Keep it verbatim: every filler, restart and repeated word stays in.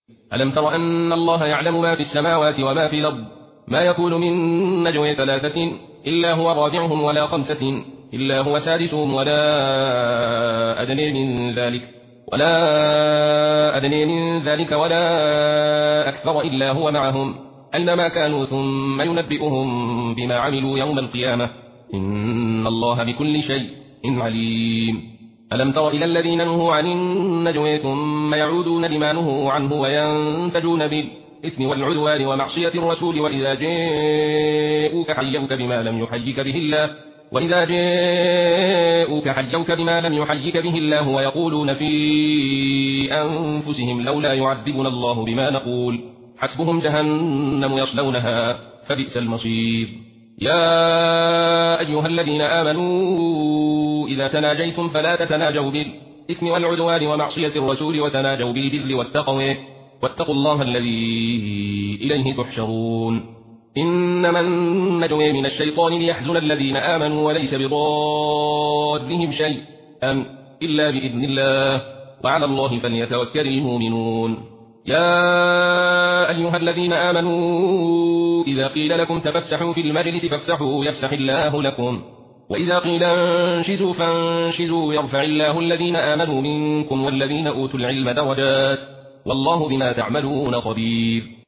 ألم تر أن الله يعلم ما في السماوات وما في الأرض ما يكون من نجوى ثلاثة إلا هو رابعهم ولا خمسة إلا هو سادسهم ولا أدنى من ذلك ولا أدنى من ذلك ولا أكثر إلا هو معهم أينما كانوا ثم ينبئهم بما عملوا يوم القيامة إن الله بكل شيء عليم. ألم تر إلى الذين نهوا عن النجوى ثم يعودون لما نهوا عنه وينتجون بالإثم والعدوان ومعصية الرسول وإذا جاءوك حيوك بما لم يحيك به الله وإذا جاءوك حيوك بما لم يحيك به الله ويقولون في أنفسهم لولا يعذبنا الله بما نقول حسبهم جهنم يصلونها فبئس المصير. يا أيها الذين آمنوا إذا تناجيتم فلا تتناجوا بالإثم والعدوان ومعصية الرسول وتناجوا بالبر والتقوى واتقوا الله الذي إليه تحشرون. إنما النجوى من الشيطان ليحزن الذين آمنوا وليس بضارهم شيء أم إلا بإذن الله وعلى الله فليتوكل المؤمنون. يا أيها الذين آمنوا إذا قيل لكم تفسحوا في المجلس فافسحوا يفسح الله لكم وإذا قيل انشزوا فانشزوا يرفع الله الذين آمنوا منكم والذين أوتوا العلم درجات والله بما تعملون خبير.